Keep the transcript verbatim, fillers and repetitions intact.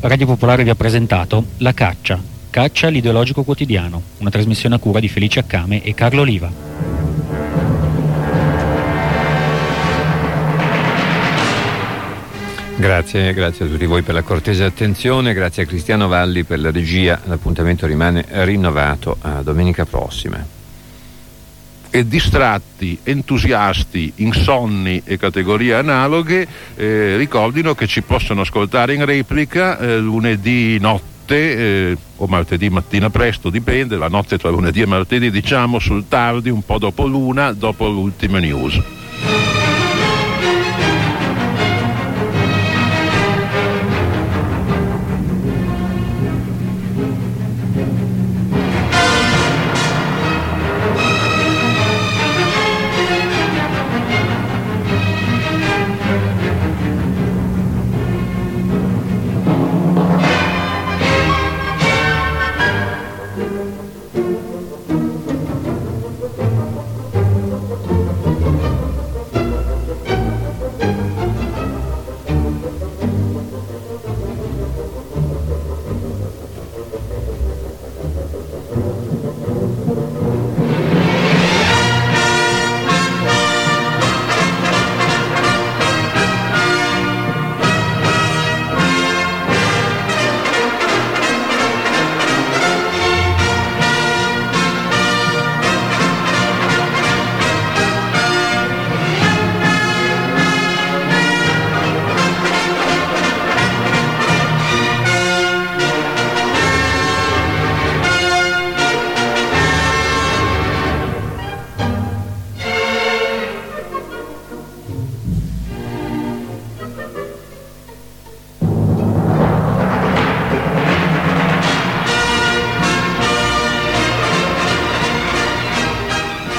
Radio Popolare vi ha presentato La Caccia, Caccia l'ideologico quotidiano, una trasmissione a cura di Felice Accame e Carlo Oliva. Grazie, grazie a tutti voi per la cortese attenzione, grazie a Cristiano Valli per la regia. L'appuntamento rimane rinnovato a domenica prossima. E distratti, entusiasti, insonni e categorie analoghe eh, ricordino che ci possono ascoltare in replica eh, lunedì notte eh, o martedì mattina presto, dipende, la notte tra lunedì e martedì, diciamo sul tardi, un po' dopo l'una, dopo l'ultima news.